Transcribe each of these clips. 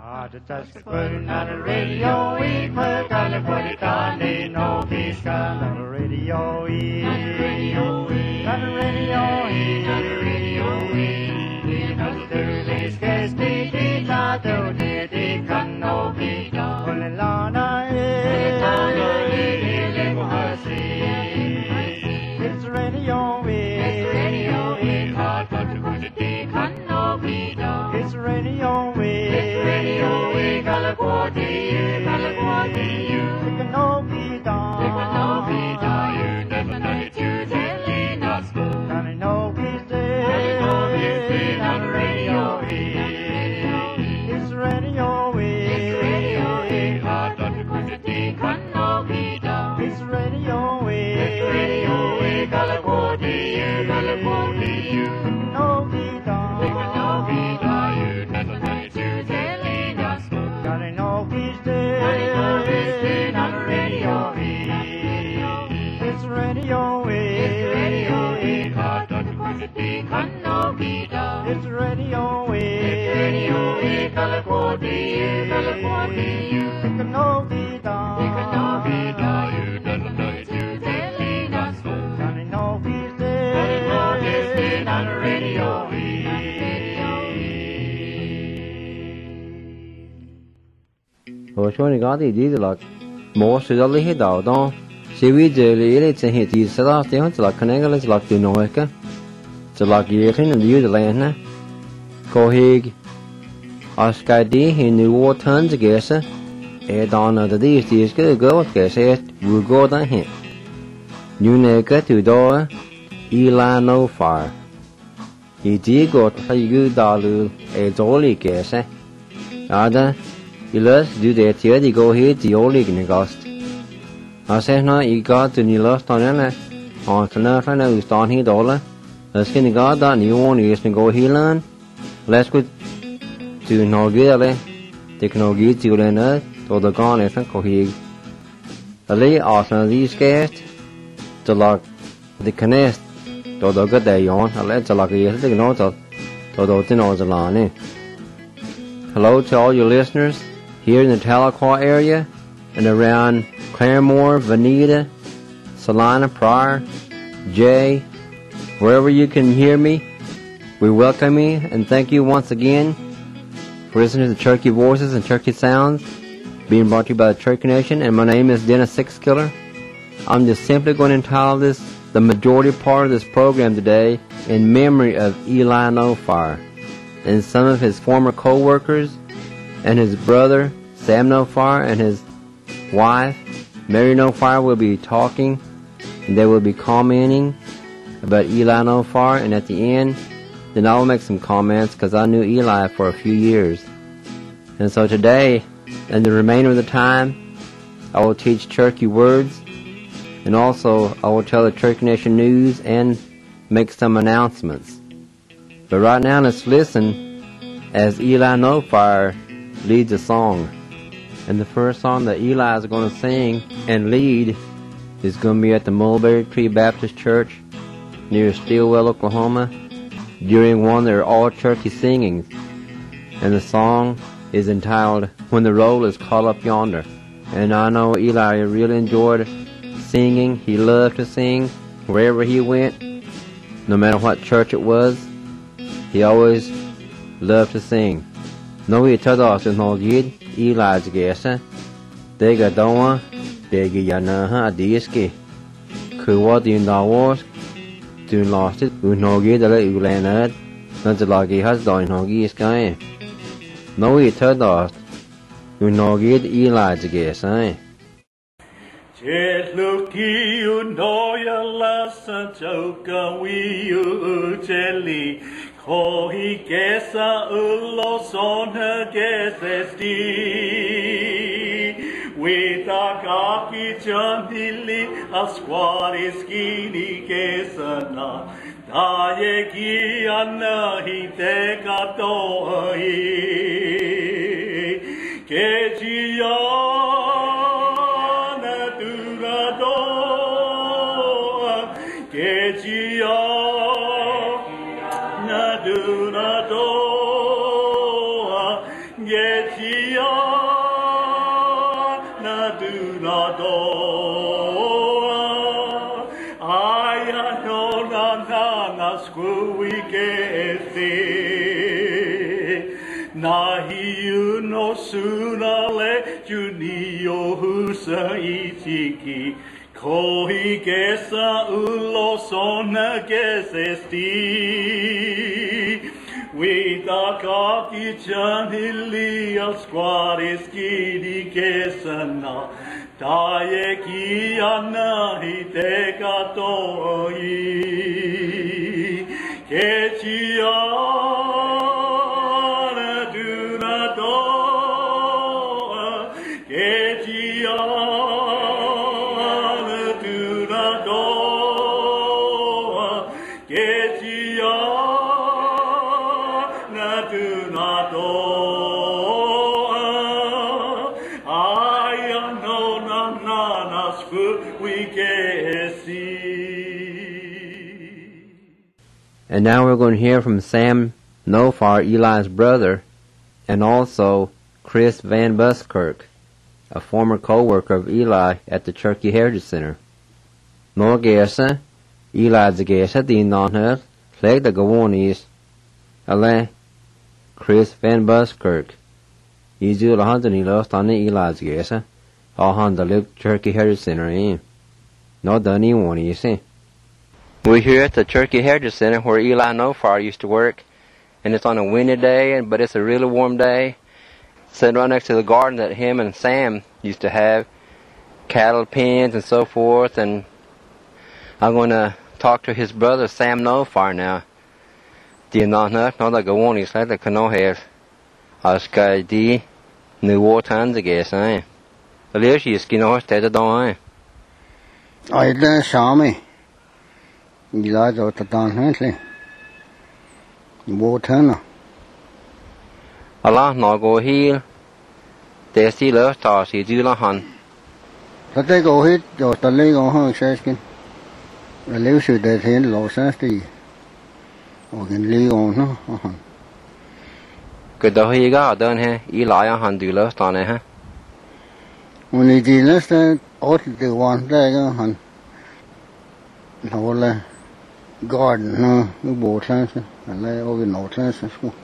Just putting on the radio, we put on the body, can't need no fish on the radio, on the radio, on the radio, on the radio, on the release case, the tattoo, the can no be done. Only Lana, it's radio, it's radio, hard but to put it, can no be done. It's radio, California, you can no be done. You can no be done. You never know it. You telling us go. Can I know he's dead? Can I know he's dead on the radio? It's radio. It's radio. Hard not to put it in. Can no be done. It's radio. It's radio. California, California, you can no be done. You can no be done. You never know it. You telling us go. Can I know he's dead? Can I know he's dead on the radio? It's radio. It's radio. Hard not to put it in. Can no be done. It's radio. It's radio. California, California, you can no be done. You can no be done. You don't know it. You telling us so. Can I know he's dead? Can I know he's dead on the radio? ช่วงนี้ก็ดีจะหลักหมอสุดเลยให้ดาวต้องชีวิตเจริญเลยจะเห็นที่สระเสียงจะหลักคะแนนก็เลยจะหลักตัวน้อยก็จะหลักเยอะขึ้นนั่นอยู่จะเลยนะก็เฮกอาสกายดีเห็นในวัวทันจะเกษตอนนั้นดีที่สก็เกิดเกษวัวก็ได้เห็นอยู่ในก็ตัวดออีลาโนฟาร์อีที่ก็ให้กูดาลูจอลีเกษIlas du det tider de går helt i årliggende gast. Og så når I går til de løsterne, og så når der udstår helt dårligt, så skal I gå der i åren i Østen gå hele land. Lad os gå til Norge, eller det kan Norge til landet, og der går næsten gå helt. Og lige også når de skæst, så lag det kan næst, og der går der i åren, og lad så lag det ikke noget, og der til noget landet. Hello to all your listeners here in the Tahlequah area and around Claremore, Veneta, Salina, Pryor, Jay, wherever you can hear me. We welcome you and thank you once again for listening to the Cherokee Voices and Cherokee Sounds being brought to you by the Cherokee Nation. And my name is Dennis Sixkiller. I'm just simply going to entitle this the majority part of this program today in memory of Eli Nofire and some of his former co-workers and his brother Sam Nofire and his wife Mary Nofire will be talking and they will be commenting about Eli Nofire, and at the end then I will make some comments because I knew Eli for a few years. And so today and the remainder of the time I will teach Cherokee words, and also I will tell the Cherokee Nation news and make some announcements. But right now let's listen as Eli Nofire leads a song. And the first song that Eli is going to sing and lead is going to be at the Mulberry Tree Baptist Church near Stillwell, Oklahoma, during one of their all-Cherokee singings. And the song is entitled When the Roll is Caught Up Yonder. And I know Eli really enjoyed singing. He loved to sing wherever he went, no matter what church it was. He always loved to sing. No we told us in all yid Eli's guess. They got down, they get yana diski. Could what in the wars to lost it, we no get a little land, not the lucky has done hoggy sky. No we told us, we no get Eli's guess, eh? Look, you know your last joke, we you jelly. Oh, he gets a ulos on her guesses with a cocky jumpily, a squatty skinny guess a na. Dayeki anna he take a door. Kejiana durador. Kejiana durador. Get Nahi no sunale junio husa ichiki. Kohi gesa ulo sona gesesti. Vita kaki chanili al squaris kidi gesana. Taye ki anahi te katoi. Kechiana duna doa. Kechiana duna doa. Kechiana duna doa. I know nanas fu we gesi. And now we're going to hear from Sam Nofar, Eli's brother, and also Chris Van Buskirk, a former co-worker of Eli at the Cherokee Heritage Center. Nor gesa, Eli's gesa din non her, leg the Gawonis, ale Chris Van Buskirk. Izu la handani lost on the Eli's gesa, all hand the live Cherokee Heritage Center in. No done one, you see. We're here at the Cherokee Heritage Center where Eli Nofar used to work, and it's on a windy day, but it's a really warm day. Sitting right next to the garden that him and Sam used to have, cattle pens and so forth, and I'm going to talk to his brother Sam Nofar now. The no the Gawonis like the Canohes, Oscar D. New War times, I guess, eh? The Lish is Kino Stead of Dawn. I didn't saw me. Eli out the down Huntley. Water. Allah no go heel. They see love stars, he do la hun. But they go hit, just the leg on her session. The live should that hand low safety. Or can lay on her. Good though he got done here, Eli a hun do love star, eh? When he did less than ought to one day, hun. No, garden, no, water, and lay over no chance.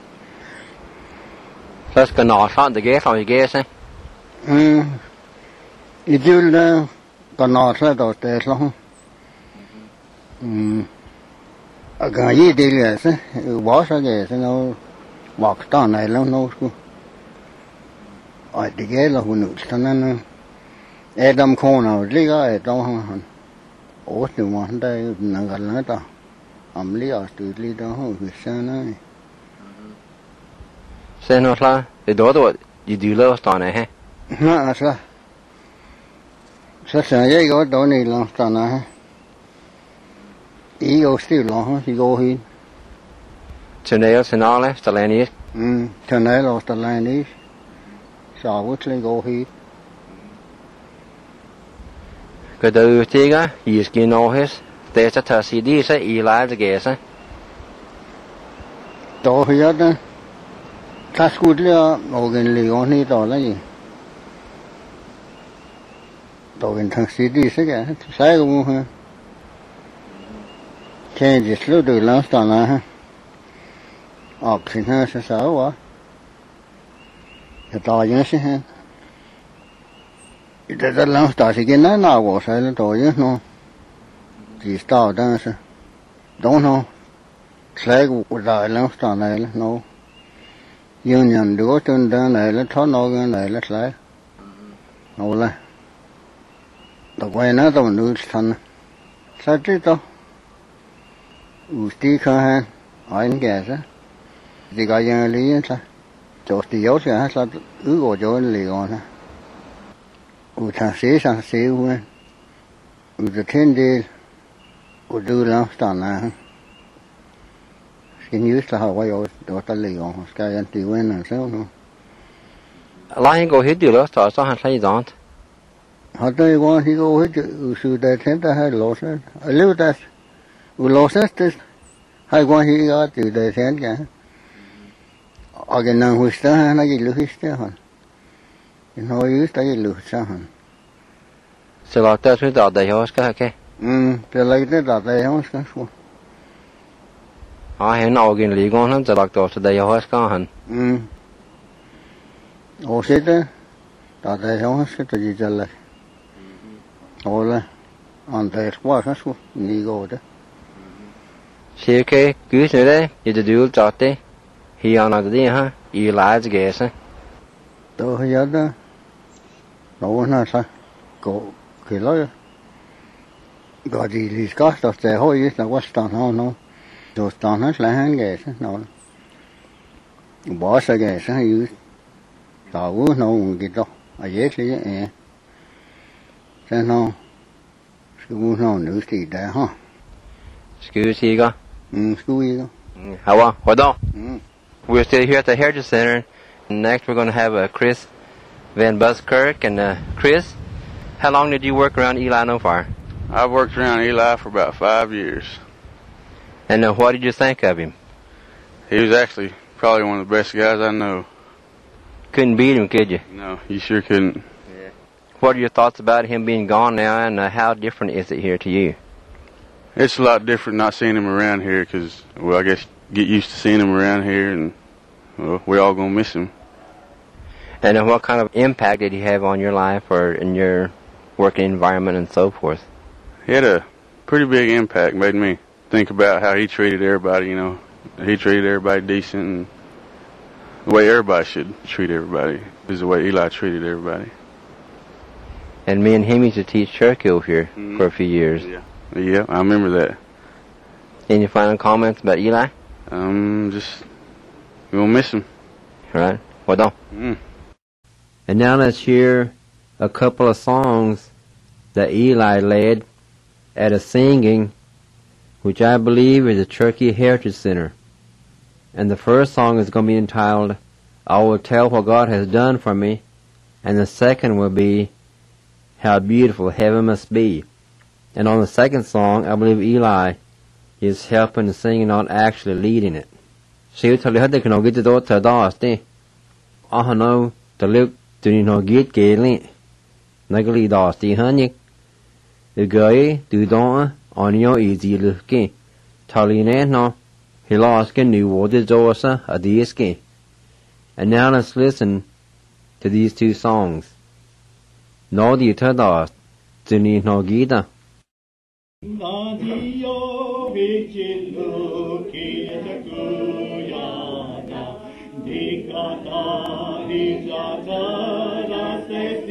Let's go north on the gate, I guess, eh? You do the north let out there long. I can't eat it, yes, it was, I guess, you know, walk down, I don't know. I the gate of Newton, Adam Corner, Liga, I don't. Ủa thì mà hôm nay nàng gần nữa ta, lý ở từ lý đó hồi sáng này. Sen nó là, để đó tôi đi du lâu tao này ha. Nó là, sao vậy cái đó này là tao này. Ý ở still lo ha, thì go hin. Cho nên sen nó là tao này. Cho nên là tao này. Sao vậy lên go hin. Cái đầu tiên á, is cái nó hết, để cho thợ sĩ đi sẽ Eli cái gì sẽ. Đó hiện đó, ta sút là organ lion này đó là gì? Organ thằng sĩ đi sẽ cái, sai cũng ha. Changes lúc đầu lắm đó là ha. Oxygen sẽ sao quá? Cái đó như thế ha. Cái đó lắm đó thì cái nào cũng sai là đó chứ nó. Chỉ start đó sẽ. Don't know. Sai cũng đại lắm đó này là nó. Nhưng nhận được trên đó này là thoát nó cái này là sai. Nó là. Đó quay nó tao nuôi thân. Sao chứ tao. Usti khan anh kể ra. Thì cái gì lý sao? Chỗ thì yếu sẽ sao của chỗ lý còn ha. Thằng sĩ sang sĩ quên. The thiên đi. Đưa lắm tao là. Cái news là họ quay ở đó ta lý còn. Cái anh thì quên làm sao nữa. Lại có hết điều đó sao hắn thấy rõ. Họ tới qua thì có hết sự đại thiên ta hay lỗ sát. Lưu ta. Lỗ sát tới. Hay qua thì có từ đại thiên cả. Ở cái năng huyết ta nó gì lưu huyết ta hả. Cái nói huyết ta gì lưu sao hả. Sẽ là ta suy đoán đại hóa cái cái. Thì lấy cái đó đại hóa cái số. Hiện nào cái lý con hắn sẽ là tổ đại hóa cái hả. Ô xí đó, ta thấy không xí ta gì chân lại. Ô là, anh thấy quá sát xuống, đi gå đó. Xí cái cứ thế đấy, giờ tôi đưa cho thế. Hi anh nói gì ha, Eli cái gì? Tôi nhớ đó, nó là sao, cổ cái lối, gọi gì thì có, tôi sẽ hỏi là quá stan nó, rồi stan nó là hàng cái nó, bỏ sao cái sao như, tao nó cái đó, ở dưới cái thế nó, cái nó nữ thì đã ha, Excuse gì cơ? Screwy đó. How are? Hold on. We're still here at the Heritage Center. Next, we're going to have Chris Van Buskirk. And Chris, how long did you work around Eli No Fire? I've worked around Eli for about 5 years. And what did you think of him? He was actually probably one of the best guys I know. Couldn't beat him, could you? No, you sure couldn't. What are your thoughts about him being gone now, and how different is it here to you? It's a lot different not seeing him around here because, well, I guess get used to seeing him around here, and well, we're all going to miss him. And what kind of impact did he have on your life or in your working environment and so forth? He had a pretty big impact, made me think about how he treated everybody, you know. He treated everybody decent, and the way everybody should treat everybody is the way Eli treated everybody. And me and him used to teach Churchill here for a few years. Yeah, I remember that. Any final comments about Eli? Just, we're going to miss him. All right. Well done. And now let's hear a couple of songs that Eli led at a singing, which I believe is the Turkey Heritage Center. And the first song is going to be entitled, I Will Tell What God Has Done For Me. And the second will be, How Beautiful Heaven Must Be. And on the second song, I believe Eli is helping to sing and not actually leading it. Siêu thật là hết nó cái đó thật đó thế. Nó thật liệu tụi nó ghét cái này. Nó cái lý đó thì hơn nhỉ. Cái từ đó anh nhau ý gì được cái. Thật lý nè nó. He lost cái new water dosa ở this cái. And now let's listen to these two songs. Nó đi thật đó. Tụi nó ghét đó. 나디오 비치루 기자쿠야나 니카타 리자자라세시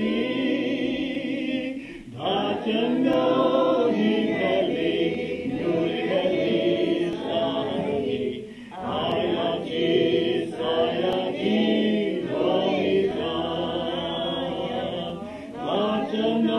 다천노 히헬리 누리헬리 사이 아야지 사야지 로이자 다천노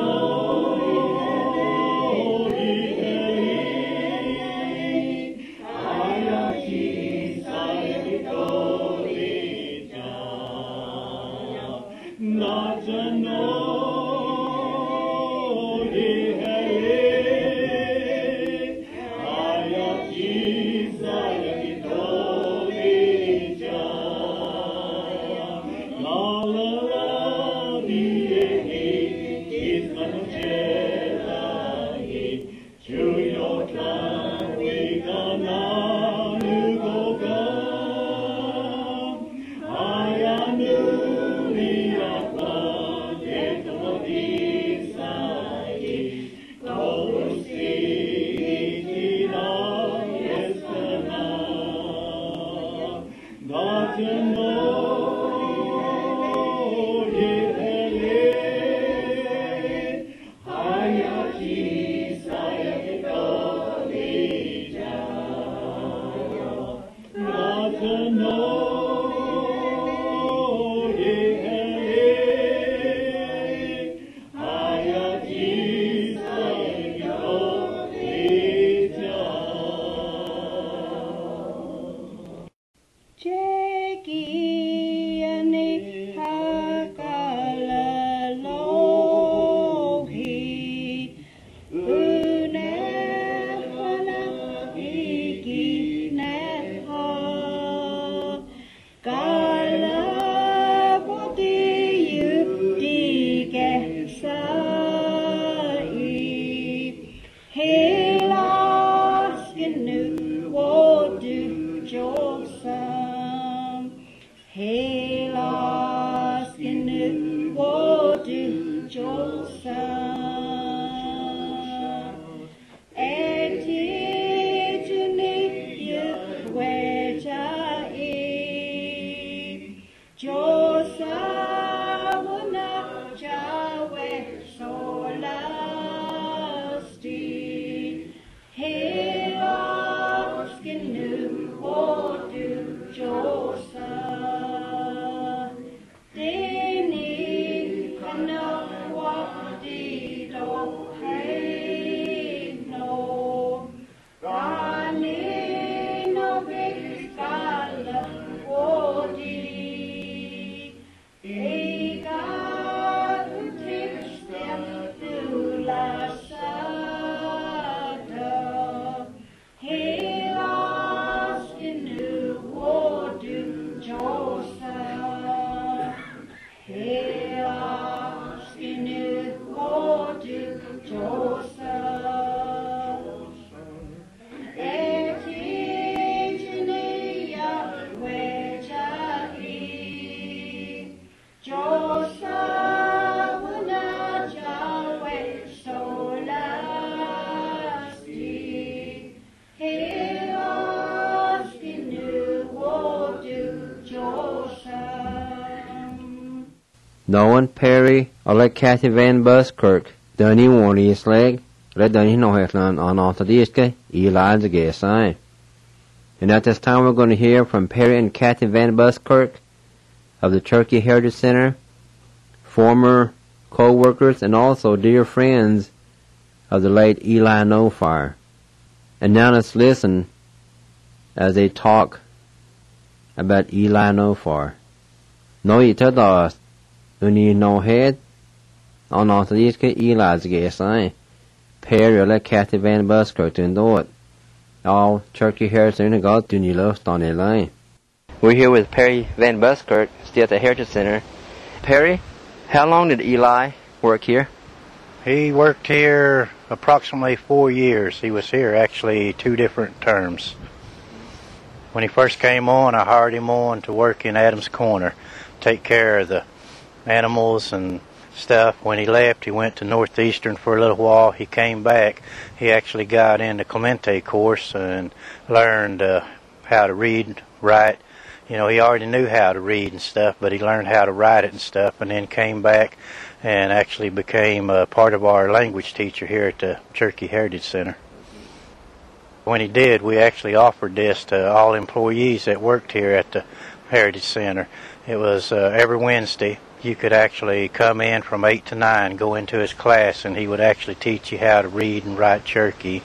Nolan Perry or like Kathy Van Buskirk, Dunny Warney slag, let Dunny know Hetland on Orthodiska, Eli the gay sign. And at this time we're going to hear from Perry and Kathy Van Buskirk of the Cherokee Heritage Center, former co-workers and also dear friends of the late Eli Nofire. And now let's listen as they talk about Eli Nofire. No you tell us, when you know head, on Orthodiska Eli's gay sign, Perry or like Kathy Van Buskirk to do it. All Cherokee Heritage Center got to you lost on their line. We're here with Perry Van Buskirk, still at the Heritage Center. Perry, how long did Eli work here? He worked here approximately 4 years. He was here actually 2 different terms. When he first came on, I hired him on to work in Adams Corner, take care of the animals and stuff. When he left, he went to Northeastern for a little while. He came back. He actually got in the Clemente course and learned how to read, write. You know, he already knew how to read and stuff, but he learned how to write it and stuff, and then came back and actually became part of our language teacher here at the Cherokee Heritage Center. When he did, we actually offered this to all employees that worked here at the Heritage Center. It was every Wednesday. You could actually come in from 8 to 9, go into his class, and he would actually teach you how to read and write Cherokee.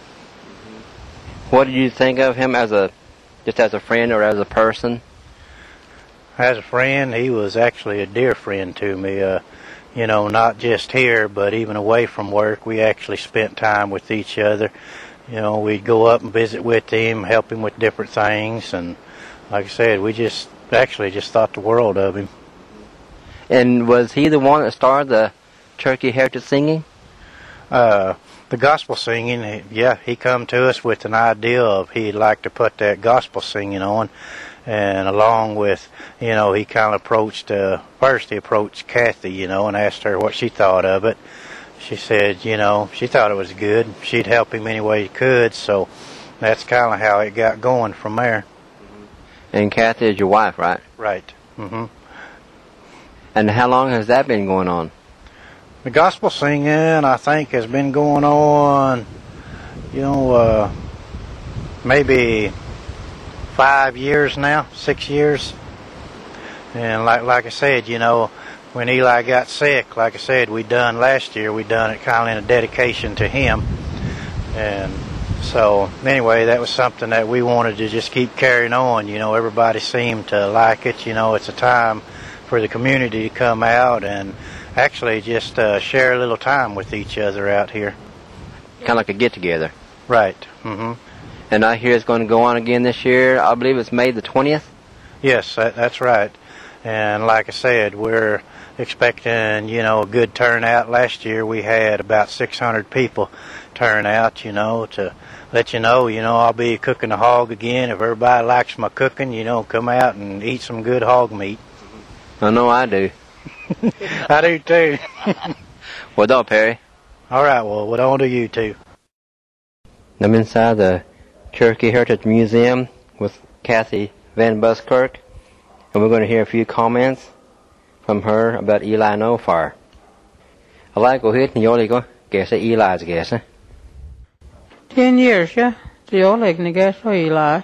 What did you think of him just as a friend or as a person? As a friend, he was actually a dear friend to me. You know, not just here, but even away from work. We actually spent time with each other. You know, we'd go up and visit with him, help him with different things, and like I said, we just thought the world of him. And was he the one that started the Cherokee Heritage singing? The gospel singing, yeah, he come to us with an idea of he'd like to put that gospel singing on. And along with, you know, he kind of approached, first he approached Kathy, you know, and asked her what she thought of it. She said, you know, she thought it was good. She'd help him any way he could, so that's kind of how it got going from there. And Kathy is your wife, right? Right. Mm-hmm. And how long has that been going on? The gospel singing, I think, has been going on, you know, maybe 5 years now, 6 years. And like I said, you know, when Eli got sick, like I said, we done it kind of in a dedication to him. And so, anyway, that was something that we wanted to just keep carrying on. You know, everybody seemed to like it. You know, it's a time for the community to come out and actually just share a little time with each other out here. Kind of like a get-together. Right. Mm-hmm. And I hear it's going to go on again this year. I believe it's May the 20th? Yes, that's right. And like I said, we're expecting, you know, a good turnout. Last year we had about 600 people turn out, you know, to let you know, I'll be cooking a hog again. If everybody likes my cooking, you know, come out and eat some good hog meat. I know I do. I do too. Well done, Perry. All right, well, what on to you two? I'm inside the Cherokee Heritage Museum with Kathy Van Buskirk, and we're going to hear a few comments from her about Eli Nofire. I like to go ahead and you go guess Eli's guess. 10 years, yeah. The old guess for Eli.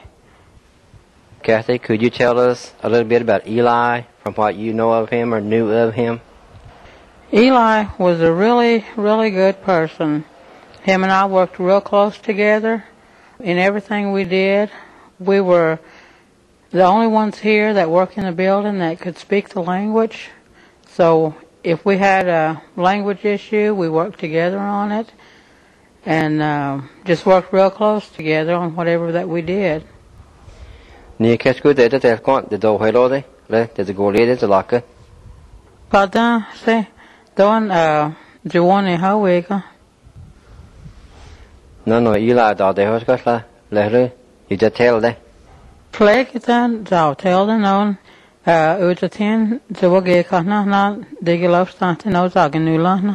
Kathy, could you tell us a little bit about Eli from what you know of him or knew of him? Eli was a really, really good person. Him and I worked real close together in everything we did. We were the only ones here that worked in the building that could speak the language. So if we had a language issue, we worked together on it and just worked real close together on whatever that we did. Ni catch good at the con the do hello de let the go lead the lock. Pardon, say don't Giovanni Howega. No, Eli da de hos la le you just tell de. Flag it then, so tell the known ut a 10 to wage kana na de gelaufen stand no sagen nu lana.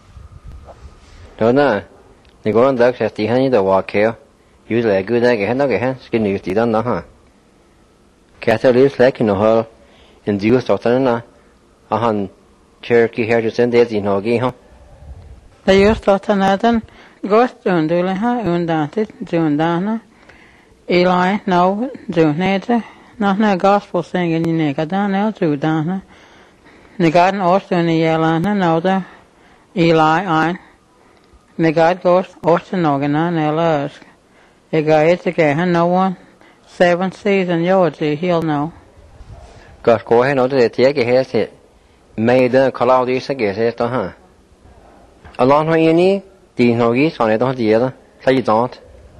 No. Ni go on duck at the honey the walk here. Usually a good egg no get skin you done no huh. Kathy lives like in a hole in the Stotana. Cherokee here to send it in Hogi, huh? The just thought another ghost undulaha undanted, Jundana. Eli, no, Juneta, not no gospel singing in Negadan, El Judana. Negadan also in the Yelana, no, the Eli, ein. Negad ghost also Nogana, Nelas. A guy is again, no one. 7 season, Georgie, he'll know. Got go ahead, no, the take a hair set. Made the cloud is a guess, huh? Along with any, the Nogis on it on the other, so you don't.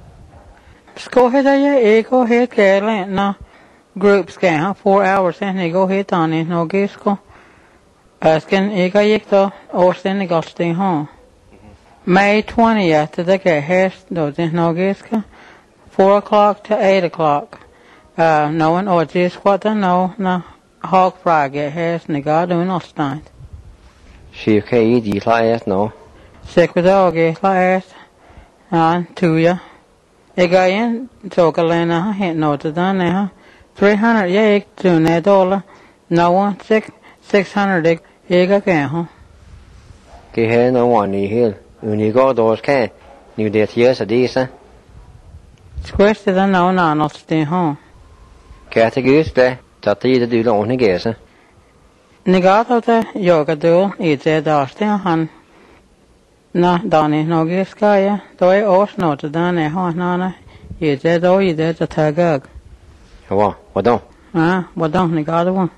Go ahead, go ahead, Galen, no. Groups can 4 hours and they go ahead on it, no gisco. Asking Ega Yikto, or sending Gosting home. May 20th, the day has those in no gisco. 4 o'clock to 8 o'clock. No one or just what I know, no. Hog fry get has negado in Ostend. She okay, eat like no. Sick with dog, last. And to ya. A guy in Tokalena, hit no to done 300 yake to $1. No one, 600 egg again, huh? Cái no one you hear. When you go those can, you did years a decent. Squished it no, not stay home. Categories there, that the do the only guess. Negato the yoga do, it's a dusting hun. Na, Donny, no giskaya, though I also know to done a honana, it's a do, it's a tagag. What don't? What don't Negato one?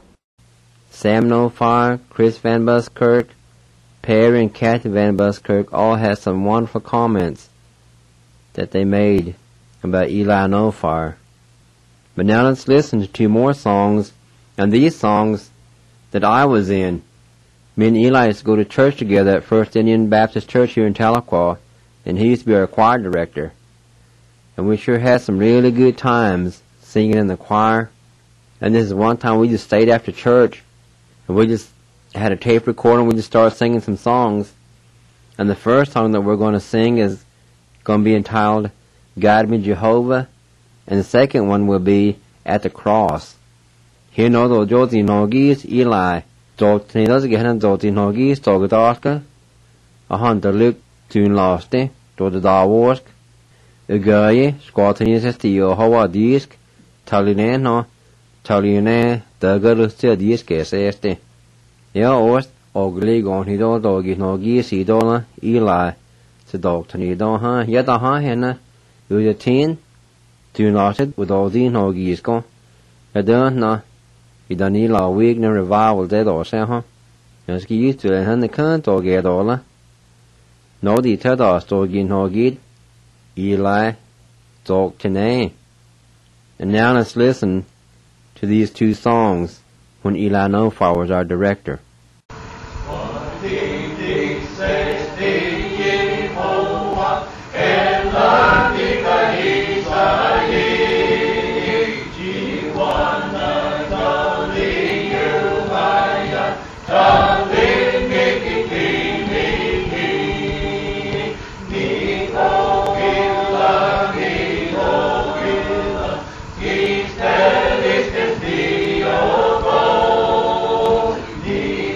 Sam No Fire, Chris Van Buskirk, Perry and Kathy Van Buskirk all had some wonderful comments that they made about Eli No Fire. But now let's listen to 2 more songs, and these songs that I was in. Me and Eli used to go to church together at First Indian Baptist Church here in Tahlequah, and he used to be our choir director. And we sure had some really good times singing in the choir. And this is one time we just stayed after church, and we just had a tape recorder and we just started singing some songs. And the first song that we're going to sing is going to be entitled Guide Me Jehovah, and the second one will be At the Cross. Here no do Joti Nogis Eli. Dort nedas gehen Joti Nogis Togadarka. A hunter look tune laste, do the Daworsk. A guy, squattenis estio Hova disk, Taline no, Taline, Dagalustia disk este. Ja, ost, ogli gon hido dogi Nogis Idola Eli. Se doctor nido ha, yeta ha henne, ujatin. Do not it with all the Nogis go. I don't know. I don't need a week no revival dead or say, huh? Just get used to it and the can't or get all. No, the Tadas dogi Nogid. Eli, talk to nay. And now let's listen to these 2 songs when Eli No Fire was our director. He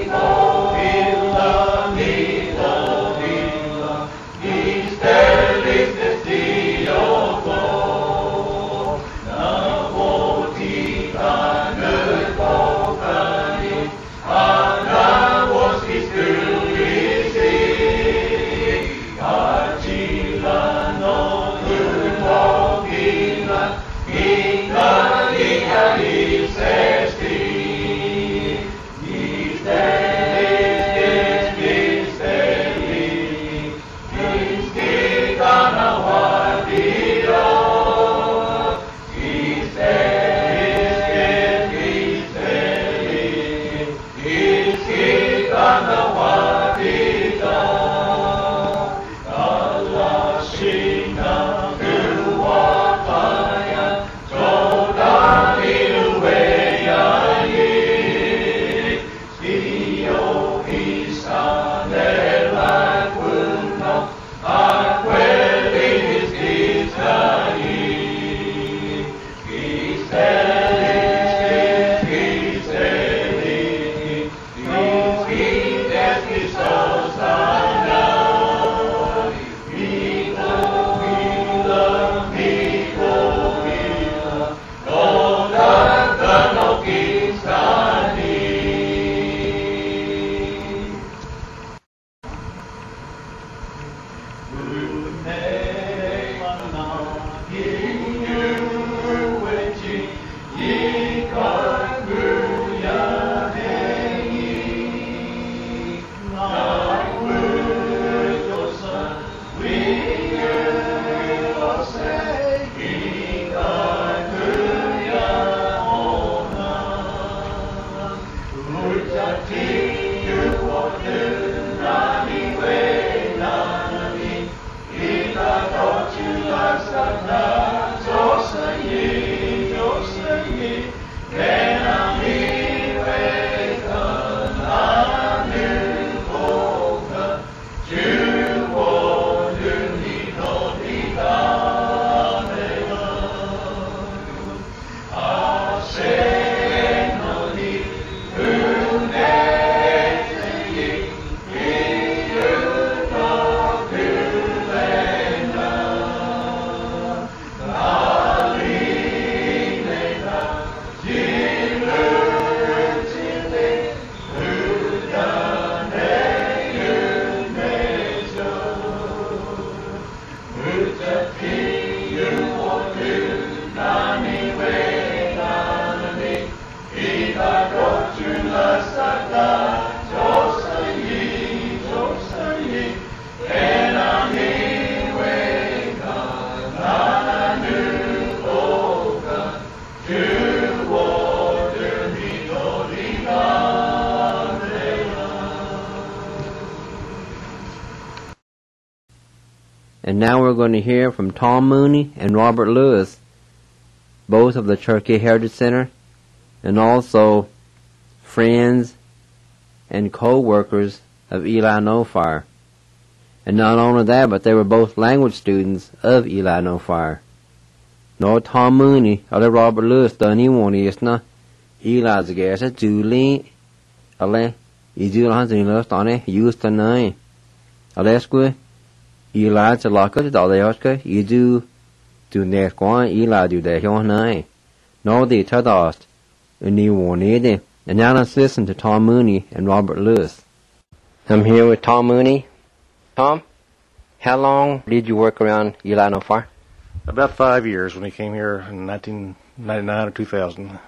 And now we're going to hear from Tom Mooney and Robert Lewis, both of the Cherokee Heritage Center, and also friends and co-workers of Eli No Fire. And not only that, but they were both language students of Eli No Fire. No Tom Mooney eller Robert Lewis done I wanna Eli's gas at Julie ale I do hans in lust on it used to nine. Alesque Eli's a locker to all the Oscar you do next one Eli do that on nine. No the Tadost and you won't need it. And now let's listen to Tom Mooney and Robert Lewis. I'm here with Tom Mooney. Tom, how long did you work around Eli No Fire? About 5 years when he came here in 1999 or 2000.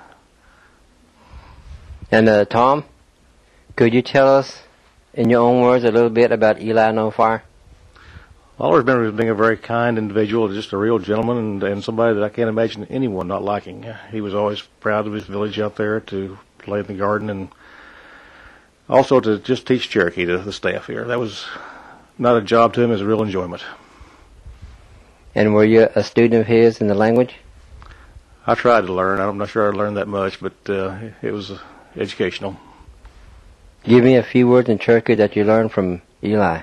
And Tom, could you tell us in your own words a little bit about Eli No Fire? Always remember him being a very kind individual, just a real gentleman, and somebody that I can't imagine anyone not liking. He was always proud of his village out there to play in the garden and also to just teach Cherokee to the staff here. That was not a job to him, it was a real enjoyment. And were you a student of his in the language? I tried to learn. I'm not sure I learned that much, but it was educational. Give me a few words in Cherokee that you learned from Eli.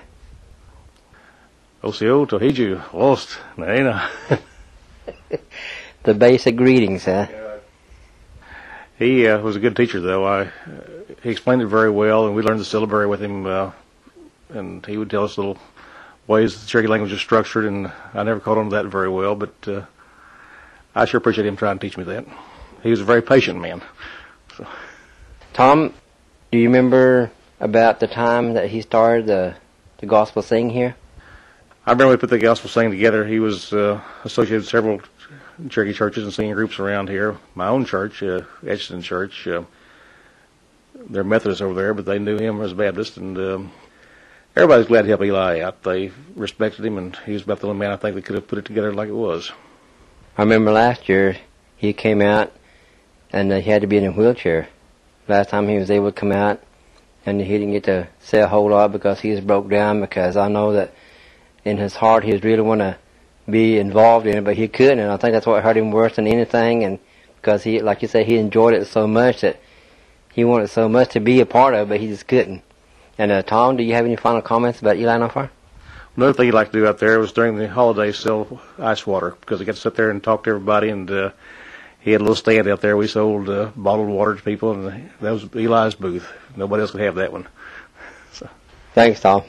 Osio, Tohiju, Lost, Naina. The basic greetings, huh? He was a good teacher, though. He explained it very well, and we learned the syllabary with him, and he would tell us little ways the Cherokee language is structured, and I never caught on to that very well, but I sure appreciate him trying to teach me that. He was a very patient man. So. Tom, do you remember about the time that he started the gospel sing here? I remember we put the gospel sing together. He was associated with several Cherokee churches and singing groups around here. My own church, Edgerton Church, they're Methodists over there, but they knew him as a Baptist, and everybody was glad to help Eli out. They respected him, and he was about the only man I think that could have put it together like it was. I remember last year he came out, and he had to be in a wheelchair. Last time he was able to come out, and he didn't get to say a whole lot because he was broke down, because I know that in his heart he was really want to be involved in it, but he couldn't, and I think that's what hurt him worse than anything, and because he, like you say, he enjoyed it so much that he wanted so much to be a part of it, but he just couldn't. And Tom, do you have any final comments about Eli No Fire? Another thing he'd like to do out there was during the holidays sell ice water, because he got to sit there and talk to everybody, and he had a little stand out there. We sold bottled water to people, and that was Eli's booth. Nobody else could have that one. So. Thanks, Tom.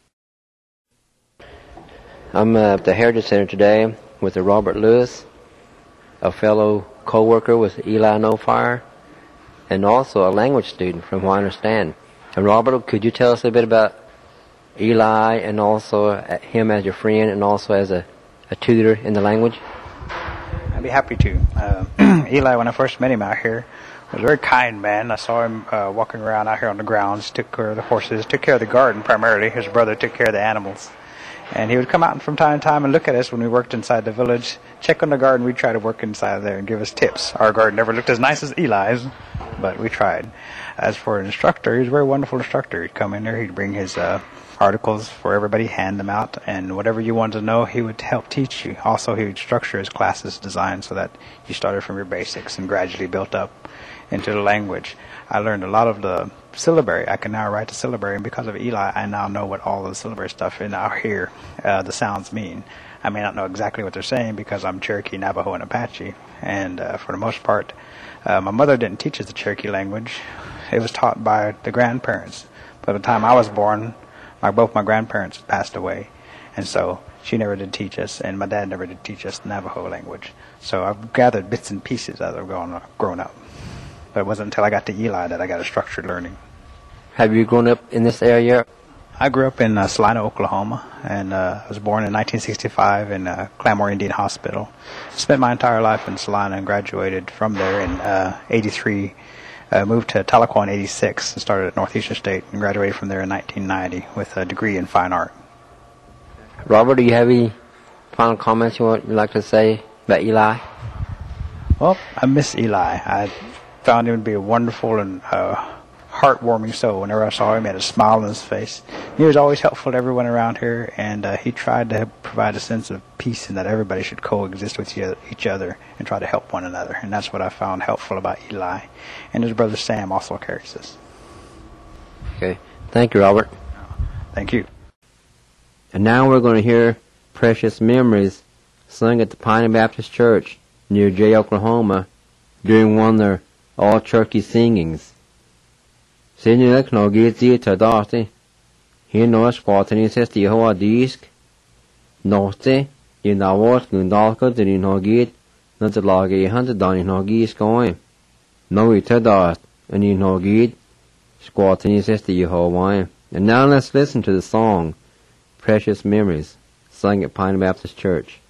I'm at the Heritage Center today with Robert Lewis, a fellow co-worker with Eli No Fire, and also a language student, from what I understand. And Robert, could you tell us a bit about Eli and also him as your friend and also as a tutor in the language? I'd be happy to. Eli, when I first met him out here, was a very kind man. I saw him walking around out here on the grounds, took care of the horses, took care of the garden primarily. His brother took care of the animals. And he would come out from time to time and look at us when we worked inside the village, check on the garden. We'd try to work inside there and give us tips. Our garden never looked as nice as Eli's, but we tried. As for an instructor, he was a very wonderful instructor. He'd come in there, he'd bring his articles for everybody, hand them out, and whatever you wanted to know, he would help teach you. Also, he would structure his classes designed so that you started from your basics and gradually built up into the language. I learned a lot of the syllabary. I can now write the syllabary, and because of Eli, I now know what all the syllabary stuff in out here, the sounds mean. I may not know exactly what they're saying because I'm Cherokee, Navajo, and Apache, and for the most part, my mother didn't teach us the Cherokee language. It was taught by the grandparents. By the time I was born, both my grandparents passed away, and so she never did teach us, and my dad never did teach us the Navajo language. So I've gathered bits and pieces as I've grown up. But it wasn't until I got to Eli that I got a structured learning. Have you grown up in this area? I grew up in Salina, Oklahoma, and I was born in 1965 in Claremore Indian Hospital. Spent my entire life in Salina and graduated from there in 83. Moved to Tahlequah in 86 and started at Northeastern State and graduated from there in 1990 with a degree in fine art. Robert, do you have any final comments you'd like to say about Eli? Well, I miss Eli. I found him to be a wonderful and heartwarming soul. Whenever I saw him, he had a smile on his face. He was always helpful to everyone around here, and he tried to provide a sense of peace and that everybody should coexist with each other and try to help one another. And that's what I found helpful about Eli. And his brother Sam also carries this. Okay. Thank you, Robert. Thank you. And now we're going to hear Precious Memories sung at the Piney Baptist Church near Jay, Oklahoma during one of their all-turkey singings. Sinulek no gizzi tadati, he nos quaternises the hoa disk, noste, in the wort gundalka the no git, not the lage hunted down in no gis going. No it tadat, and in no git, squaternises the Yehovah. And now let's listen to the song, Precious Memories, sung at Piney Baptist Church.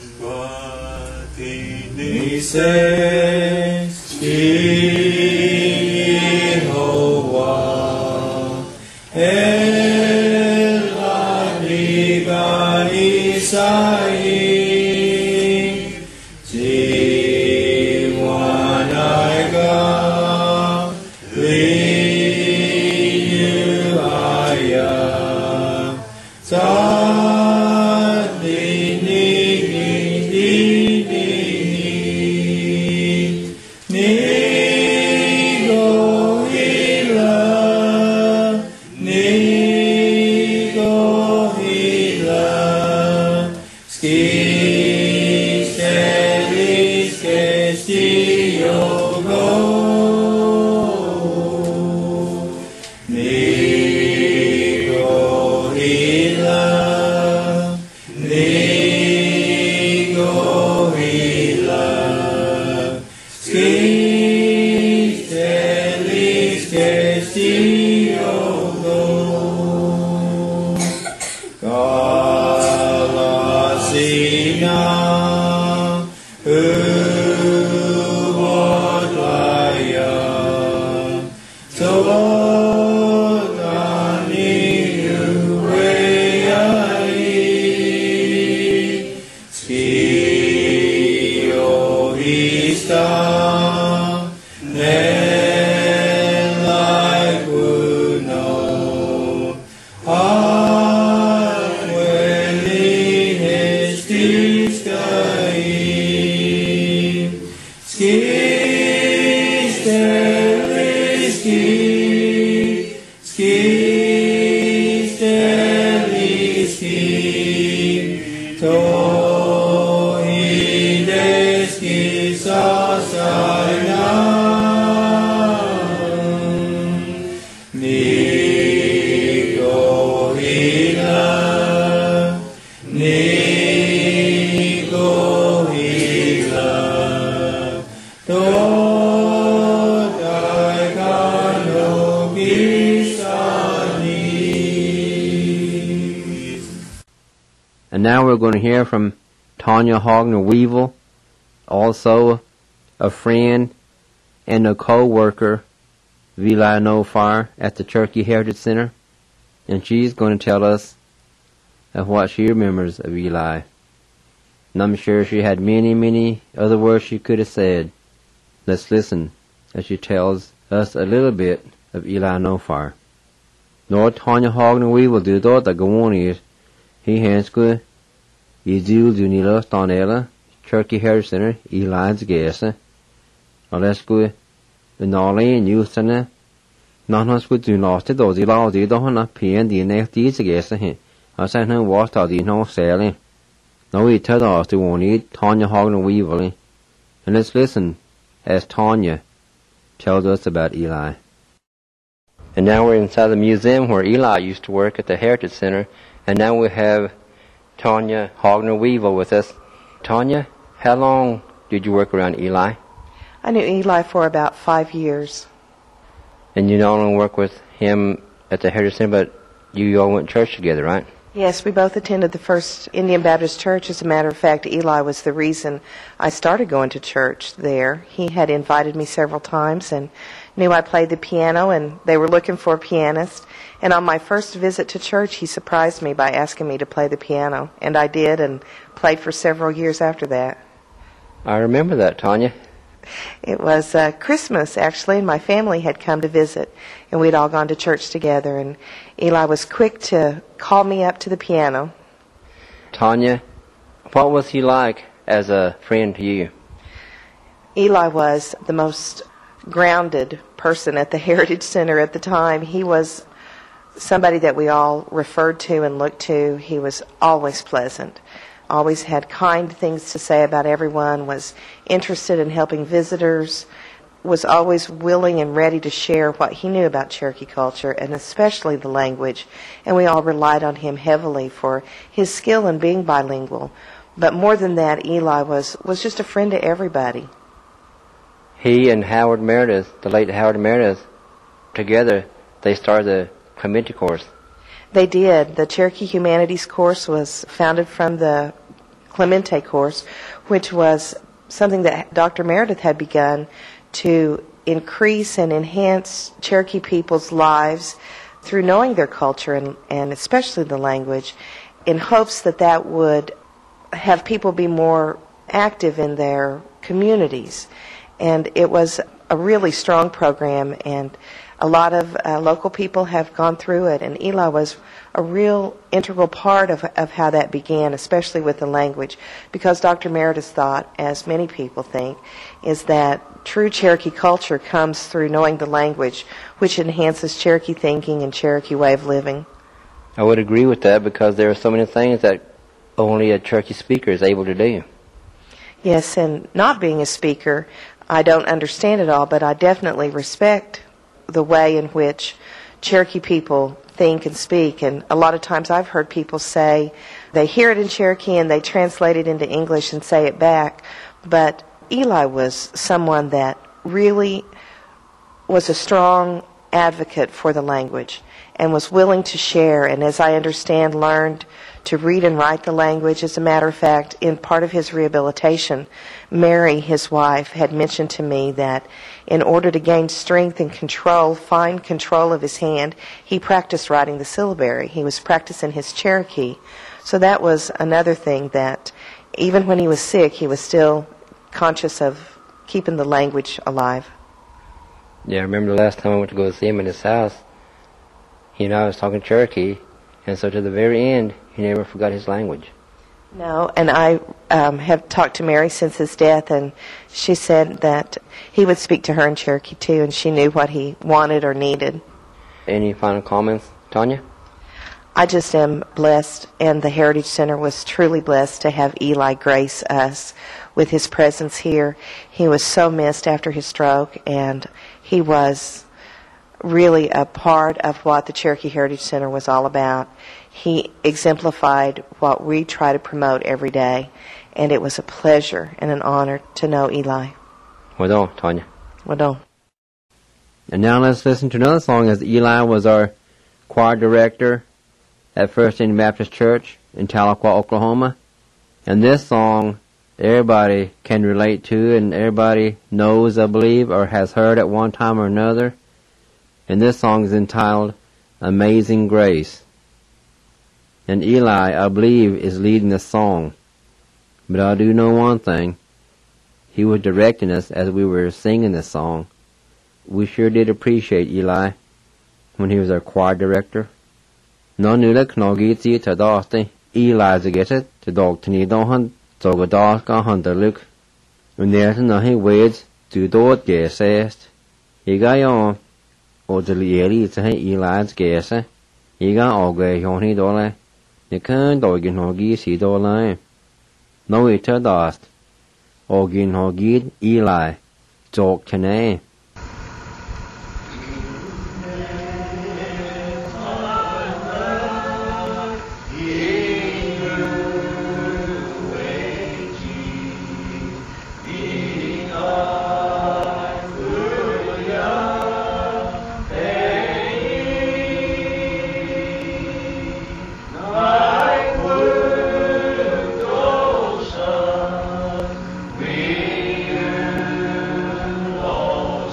And now we're going to hear from Tanya Hogner Weevil, also a friend and a co-worker of Eli Nofar at the Turkey Heritage Center. And she's going to tell us of what she remembers of Eli. And I'm sure she had many, many other words she could have said. Let's listen as she tells us a little bit of Eli Nofar. Lord Tanya Hogner Weevil do dot the Gawani he handsku Izul Dunila Stanella Turkey Heritage Center Eli's Gasa Alesku the Nolly and Youthana Nonhasku do lost it those Ila de Dohana Pian the next days Gasa him. I sent him washed out the no sailing. Now we tell us to want it Tanya Hogner Weevil. And let's listen as Tanya tells us about Eli. And now we're inside the museum where Eli used to work at the Heritage Center, and now we have Tanya Hogner Weevil with us. Tanya, how long did you work around Eli? I knew Eli for about 5 years. And you not only work with him at the Heritage Center, but you all went to church together, right? Yes, we both attended the First Indian Baptist Church. As a matter of fact, Eli was the reason I started going to church there. He had invited me several times and knew I played the piano, and they were looking for a pianist. And on my first visit to church, he surprised me by asking me to play the piano. And I did, and played for several years after that. I remember that, Tanya. It was Christmas, actually, and my family had come to visit, and we'd all gone to church together, and Eli was quick to call me up to the piano. Tanya, what was he like as a friend to you? Eli was the most grounded person at the Heritage Center at the time. He was somebody that we all referred to and looked to. He was always pleasant, always had kind things to say about everyone, was interested in helping visitors, was always willing and ready to share what he knew about Cherokee culture, and especially the language. And we all relied on him heavily for his skill in being bilingual. But more than that, Eli was just a friend to everybody. He and Howard Meredith, the late Howard Meredith, together, they started the Clemente course. They did. The Cherokee Humanities course was founded from the Clemente course, which was something that Dr. Meredith had begun to increase and enhance Cherokee people's lives through knowing their culture and especially the language, in hopes that that would have people be more active in their communities. And it was a really strong program, and a lot of local people have gone through it, and Eli was a real integral part of how that began, especially with the language, because Dr. Meredith thought, as many people think, is that true Cherokee culture comes through knowing the language, which enhances Cherokee thinking and Cherokee way of living. I would agree with that, because there are so many things that only a Cherokee speaker is able to do. Yes, and not being a speaker, I don't understand it all, but I definitely respect the way in which Cherokee people think and speak. And a lot of times I've heard people say they hear it in Cherokee and they translate it into English and say it back. But Eli was someone that really was a strong advocate for the language and was willing to share, and as I understand, learned to read and write the language. As a matter of fact, in part of his rehabilitation, Mary, his wife, had mentioned to me that in order to gain strength and control, fine control of his hand, he practiced writing the syllabary. He was practicing his Cherokee. So that was another thing, that even when he was sick, he was still conscious of keeping the language alive. Yeah, I remember the last time I went to go see him in his house, he and I was talking Cherokee, and so to the very end, he never forgot his language. No, and I have talked to Mary since his death, and she said that he would speak to her in Cherokee too, and she knew what he wanted or needed. Any final comments, Tanya? I just am blessed, and the Heritage Center was truly blessed to have Eli grace us with his presence here. He was so missed after his stroke, and he was really a part of what the Cherokee Heritage Center was all about. He exemplified what we try to promote every day, and it was a pleasure and an honor to know Eli. Well done, Tanya. Well done. And now let's listen to another song, as Eli was our choir director at First Indian Baptist Church in Tahlequah, Oklahoma. And this song everybody can relate to, and everybody knows, I believe, or has heard at one time or another. And this song is entitled Amazing Grace. And Eli, I believe, is leading the song. But I do know one thing. He was directing us as we were singing this song. We sure did appreciate Eli when he was our choir director. No nula knogiti ta dasti Eli zagetet to dog tani dohan zogadar ka hunderluk. Unerta nahi wades do dot gesest. Igayon o delieri tahi Eli's gese. Iga oge yoni dole. Nikan dogin hogi si dole. No ita dast. Ogin hogid Eli. Jok tane. Lord.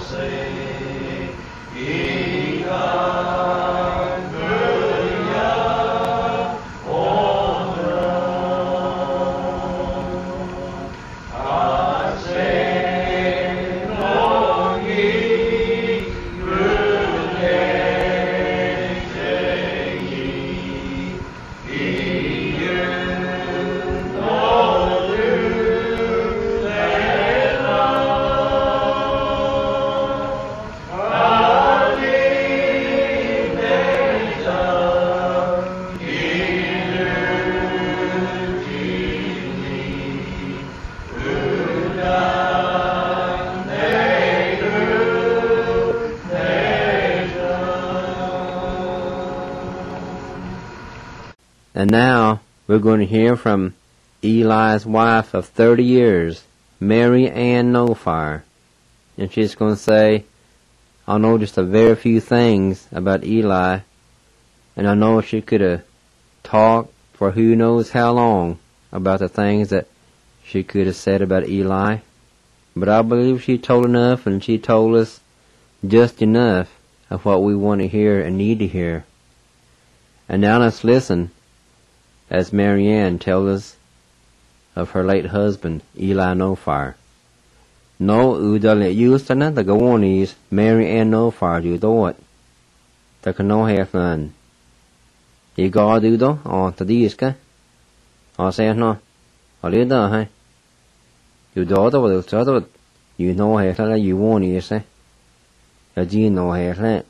And now we're going to hear from Eli's wife of 30 years, Mary Ann Nofire. And she's going to say, I know just a very few things about Eli, and I know she could have talked for who knows how long about the things that she could have said about Eli. But I believe she told enough, and she told us just enough of what we want to hear and need to hear. And now let's listen as Mary Ann tells us of her late husband, Eli Nofire. No udal yustana the Gawanis, Mary Ann Nofire do thought. The cano half none. You go do though, on the disca. I say no. I did that, hey. You daughter will start with you know half that you won't you say. A Jean no half that.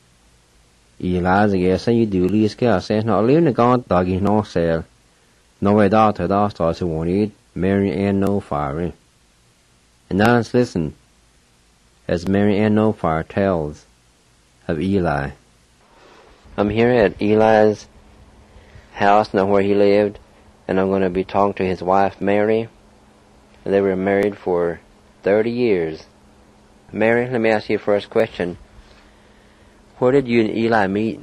Eli's a guess you do least care, says not leaving the god doggy no sale. No way daughter starts to want eat Mary Ann Nofire. And now let's listen as Mary Ann Nofire tells of Eli. I'm here at Eli's house, now where he lived, and I'm going to be talking to his wife Mary. They were married for 30 years. Mary, let me ask you first question. Where did you and Eli meet?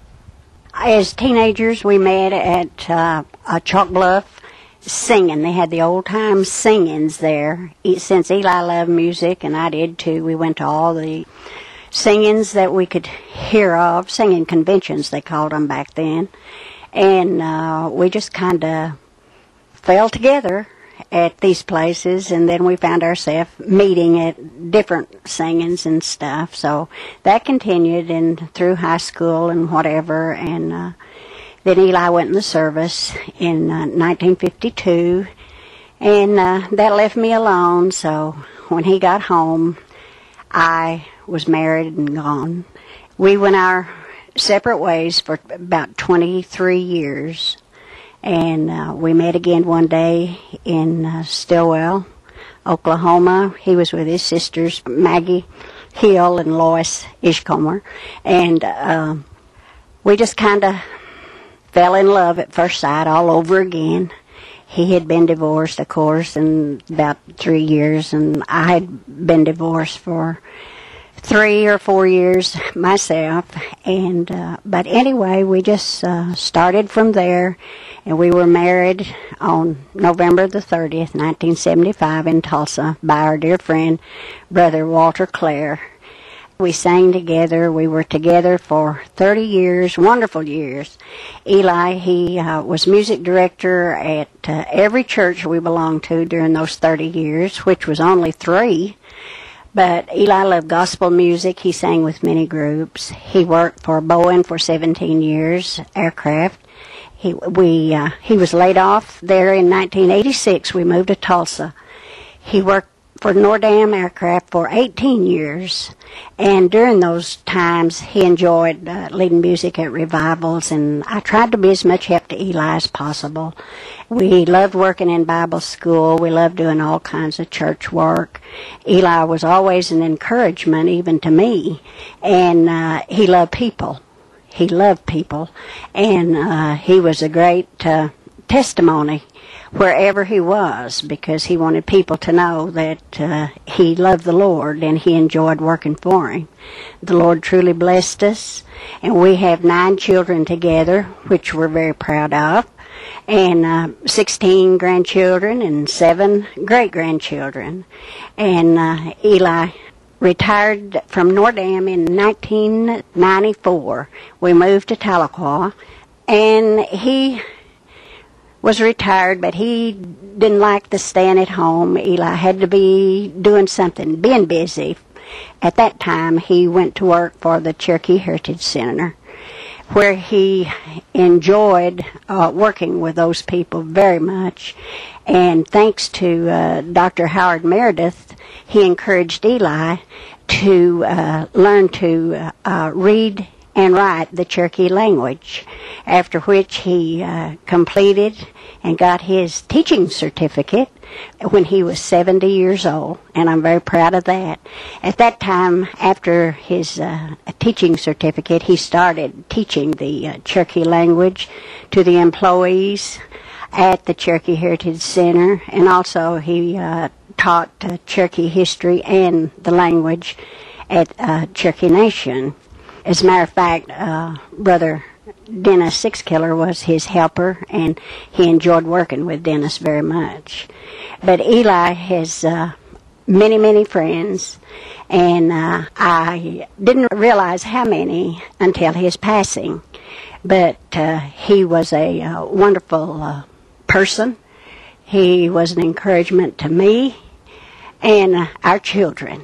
As teenagers, we met at Chalk Bluff singing. They had the old-time singings there. Since Eli loved music, and I did too, we went to all the singings that we could hear of, singing conventions they called them back then. And we just kind of fell together at these places, and then we found ourselves meeting at different singings and stuff. So that continued and through high school and whatever, and then Eli went in the service in 1952, and that left me alone. So when he got home, I was married and gone. We went our separate ways for about 23 years. And we met again one day in Stillwell, Oklahoma. He was with his sisters, Maggie Hill and Lois Ishcomer. And we just kind of fell in love at first sight all over again. He had been divorced, of course, in about 3 years, and I had been divorced for 3 or 4 years myself, and but anyway, we just started from there, and we were married on November the 30th, 1975 in Tulsa by our dear friend, Brother Walter Clare. We sang together. We were together for 30 years, wonderful years. Eli, he was music director at every church we belonged to during those 30 years, which was only 3. But Eli loved gospel music. He sang with many groups. He worked for Boeing for 17 years, aircraft. He was laid off there in 1986. We moved to Tulsa. He worked for Nordam Aircraft for 18 years. And during those times, he enjoyed leading music at revivals, and I tried to be as much help to Eli as possible. We loved working in Bible school. We loved doing all kinds of church work. Eli was always an encouragement, even to me, and he loved people. He loved people, and he was a great testimony wherever he was, because he wanted people to know that he loved the Lord and he enjoyed working for him. The Lord truly blessed us, and we have 9 children together, which we're very proud of, and 16 grandchildren and 7 great-grandchildren. And Eli retired from Nordam in 1994. We moved to Tahlequah, and he was retired, but he didn't like the staying at home. Eli had to be doing something, being busy. At that time, he went to work for the Cherokee Heritage Center, where he enjoyed working with those people very much. And thanks to Dr. Howard Meredith, he encouraged Eli to learn to read and write the Cherokee language. after which he completed and got his teaching certificate when he was 70 years old, and I'm very proud of that. At that time, after his teaching certificate, he started teaching the Cherokee language to the employees at the Cherokee Heritage Center, and also he taught Cherokee history and the language at Cherokee Nation. As a matter of fact, Brother Dennis Sixkiller was his helper, and he enjoyed working with Dennis very much. But Eli has many, many friends, and I didn't realize how many until his passing. But he was a wonderful person. He was an encouragement to me and our children.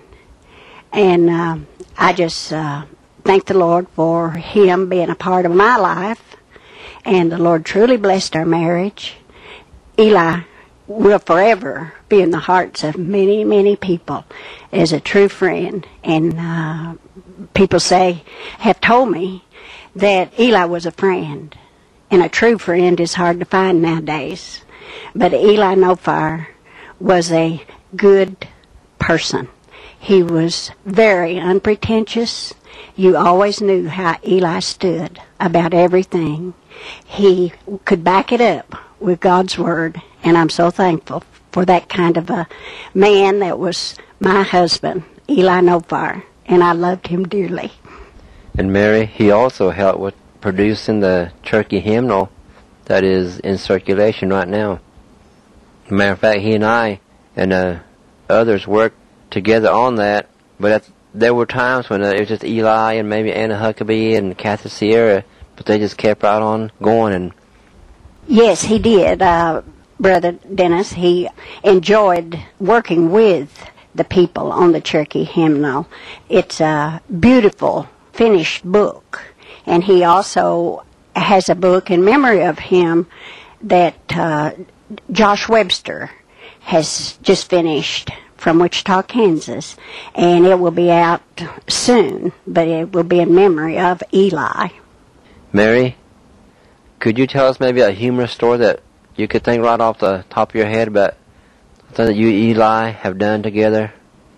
And I just thank the Lord for him being a part of my life. And the Lord truly blessed our marriage. Eli will forever be in the hearts of many, many people as a true friend. And people have told me that Eli was a friend. And a true friend is hard to find nowadays. But Eli Nofire was a good person. He was very unpretentious. You always knew how Eli stood about everything. He could back it up with God's Word, and I'm so thankful for that kind of a man that was my husband, Eli Nofire, and I loved him dearly. And Mary, he also helped with producing the Cherokee hymnal that is in circulation right now. Matter of fact, he and I and others worked together on that, but there were times when it was just Eli and maybe Anna Huckabee and Kathy Sierra, but they just kept right on going. And yes, he did, Brother Dennis. He enjoyed working with the people on the Cherokee hymnal. It's a beautiful, finished book, and he also has a book in memory of him that Josh Webster has just finished from Wichita, Kansas, and it will be out soon, but it will be in memory of Eli. Mary, could you tell us maybe a humorous story that you could think right off the top of your head about something that you and Eli have done together?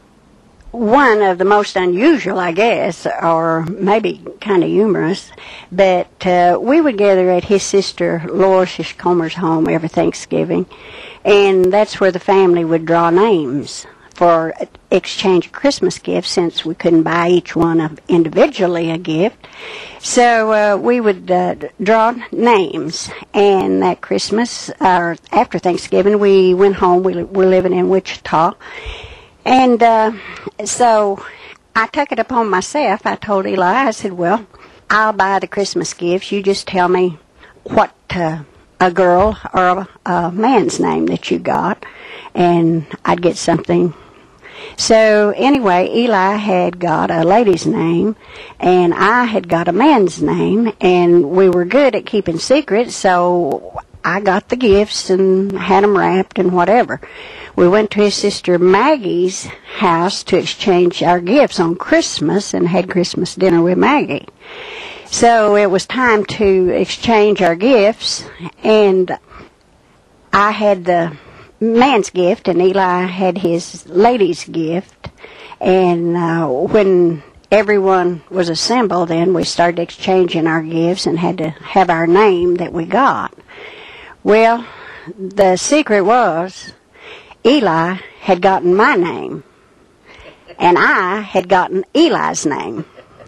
One of the most unusual, I guess, or maybe kind of humorous, but we would gather at his sister Laura Shishcomer's home every Thanksgiving, and that's where the family would draw names for exchange of Christmas gifts, since we couldn't buy each one individually a gift. So we would draw names, and that Christmas, or after Thanksgiving, we went home. We were living in Wichita. And so I took it upon myself. I told Eli, I said, well, I'll buy the Christmas gifts. You just tell me what a girl or a man's name that you got, and I'd get something. So anyway, Eli had got a lady's name, and I had got a man's name, and we were good at keeping secrets, so I got the gifts and had them wrapped and whatever. We went to his sister Maggie's house to exchange our gifts on Christmas and had Christmas dinner with Maggie. So it was time to exchange our gifts, and I had the man's gift and Eli had his lady's gift. And when everyone was assembled, then we started exchanging our gifts and had to have our name that we got. Well, the secret was Eli had gotten my name, and I had gotten Eli's name.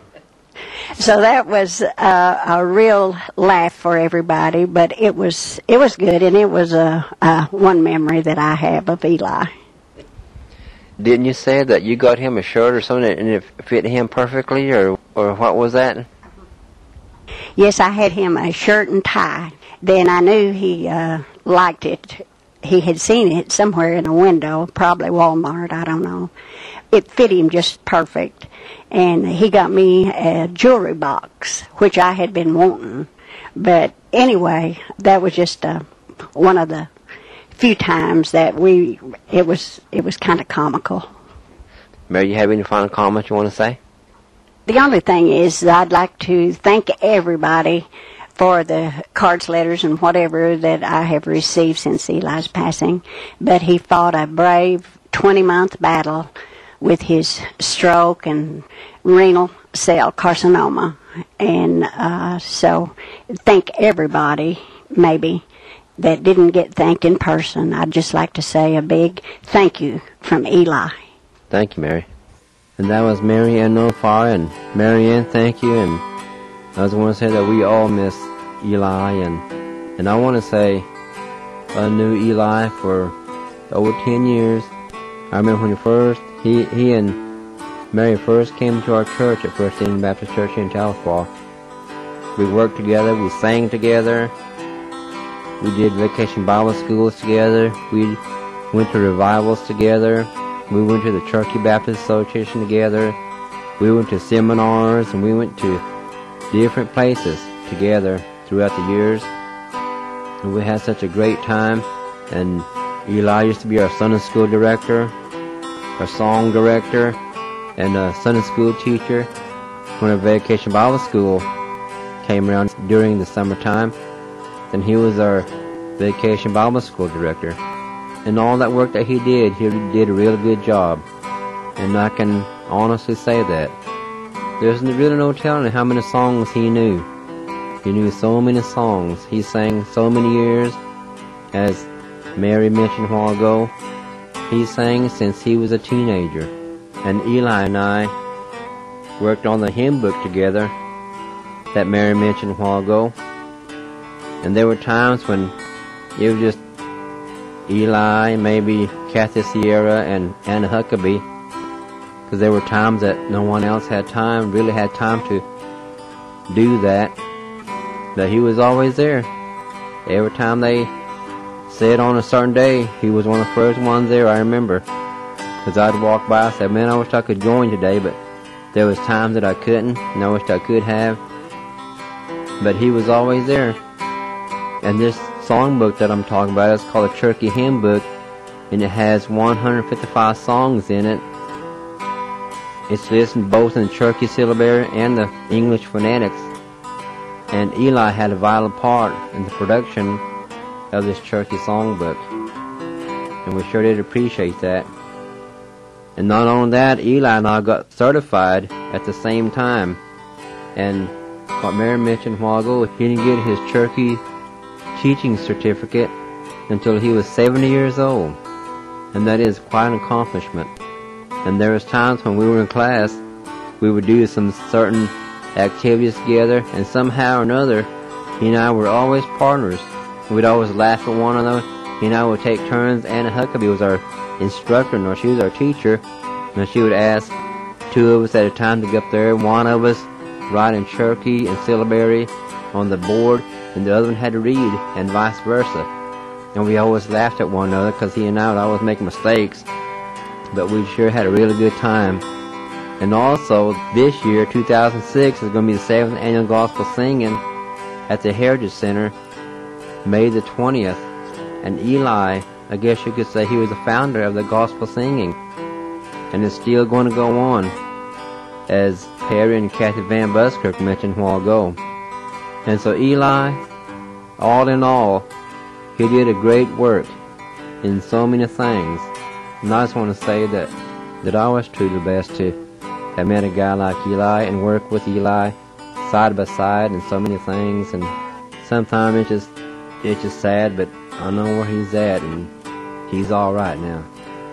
So that was a real laugh for everybody, but it was good, and it was one memory that I have of Eli. Didn't you say that you got him a shirt or something and it fit him perfectly, or what was that? Yes, I had him a shirt and tie. Then I knew he liked it. He had seen it somewhere in a window, probably Walmart, I don't know. It fit him just perfect. And he got me a jewelry box, which I had been wanting. But anyway, that was just one of the few times that it was kind of comical. Mary, you have any final comments you want to say? The only thing is I'd like to thank everybody for the cards, letters, and whatever that I have received since Eli's passing. But he fought a brave 20-month battle with his stroke and renal cell carcinoma. And so thank everybody, maybe, that didn't get thanked in person. I'd just like to say a big thank you from Eli. Thank you, Mary. And that was Mary Ann Nofar, and Mary Ann, thank you. And I just want to say that we all miss Eli, and I want to say I knew Eli for over 10 years. I remember when he and Mary first came to our church at First Indian Baptist Church in Tahlequah. We worked together, we sang together, we did vacation Bible schools together, we went to revivals together, we went to the Cherokee Baptist Association together, we went to seminars, and we went to different places together throughout the years. And we had such a great time. And Eli used to be our Sunday school director, our song director, and a Sunday school teacher. When our vacation Bible school came around during the summertime, then he was our vacation Bible school director. And all that work that he did a really good job. And I can honestly say that. There's really no telling how many songs he knew. He knew so many songs. He sang so many years. As Mary mentioned a while ago, he sang since he was a teenager. And Eli and I worked on the hymn book together that Mary mentioned a while ago. And there were times when it was just Eli, maybe Kathy Sierra, and Anna Huckabee, because there were times that no one else really had time to do that. But he was always there. Every time they said on a certain day, he was one of the first ones there, I remember. Because I'd walk by and say, man, I wish I could join today, but there was times that I couldn't, and I wished I could have. But he was always there. And this songbook that I'm talking about is called a Cherokee Hymn Book, and it has 155 songs in it. It's listed both in the Cherokee syllabary and the English phonetics. And Eli had a vital part in the production of this Cherokee songbook, and we sure did appreciate that. And not only that, Eli and I got certified at the same time. And what Mary mentioned a while ago, he didn't get his Cherokee teaching certificate until he was 70 years old, and that is quite an accomplishment. And there was times when we were in class, we would do some certain activities together, and somehow or another, he and I were always partners. We'd always laugh at one another. He and I would take turns. Anna Huckabee was our instructor, or she was our teacher, and she would ask two of us at a time to get up there. One of us write in Cherokee and syllabary on the board, and the other one had to read, and vice versa. And we always laughed at one another because he and I would always make mistakes, but we sure had a really good time. And also, this year, 2006, is going to be the 7th Annual Gospel Singing at the Heritage Center, May the 20th. And Eli, I guess you could say he was the founder of the gospel singing. And it's still going to go on, as Perry and Kathy Van Buskirk mentioned a while ago. And so Eli, all in all, he did a great work in so many things. And I just want to say that I was truly blessed to have met a guy like Eli and work with Eli side by side in so many things. And sometimes it's just sad, but I know where he's at, and he's all right now.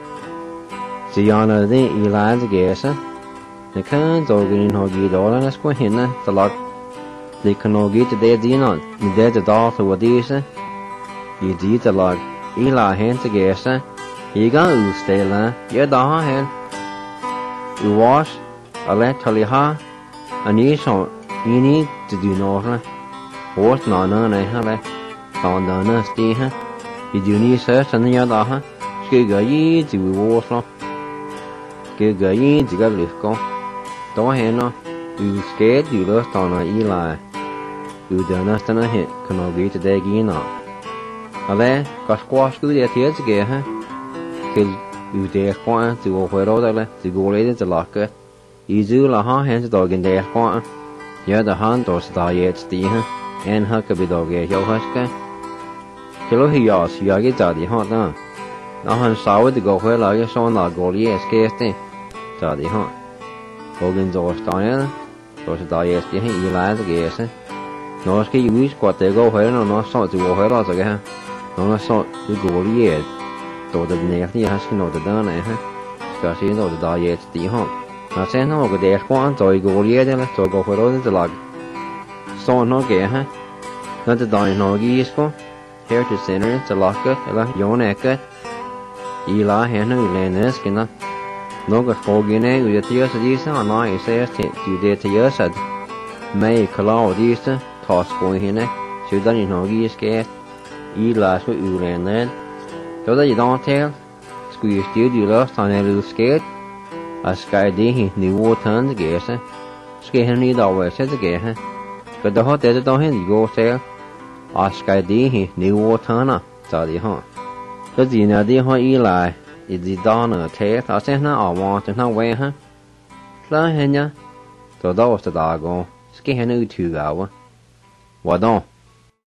So y'all know the Eli's a guess. The kinds of getting hoggy dollar, let's go in there. The lot. They can all get to their dinner. There's the daughter with this. You did the lot. Eli hands a guess. You go, stay there. You're the hand. You wash. I let tell you how. And you need to do nothing. What's not none, eh? On the nurse, dear. You do need search and the other, huh? Skugga ye to wash. Skugga ye to go lift go. Don't hand. You scared, you lost on Eli. You done us than a hit, can I get to dig in up. A lad, got squash good at here again, huh? Kill you dare quite to go where all the to go later to locker. You do la hands dog in there quite. You're the hand or star yet, Steve, huh? en haka bidoge yo haska kilo hi yas yagi jadi ha da na han sawe de go hwe la ye so na go li eskeste jadi ha hogen zo stane so da yes de hi ila de gese no ske yu squat de go hwe no so zu go hwe la ge ha no so de go li ye to de ne ni haske no de da na ha ska si no de da yes de ha na sen no go de kwan to go li ye de to go hwe ro de lag so no ge ha na de da no gi isko here to center to lock it ela yon eket ila hena ulenes kina no ga fogine u yetiya sadisa na isa te tu de te yasad mai kala odista toss point hene sudan no gi iske ila so ulenes to da yidon tel squeeze du last tanel skate a sky de hi ni wotan ge se ske heni da wa se ge ha ga da ho de da hen go tel a sky de hi ni wotana za di haก็จีน่ะที่ห้อยอีหลายอีจีดอนเทถ้าเส้นน่ะออกมาจนทั้งเวฮะแล้วเห็นเนี่ยตัวดาวสตาร์ก็สกิเห็นอยู่ถือเอาวะว่าดอง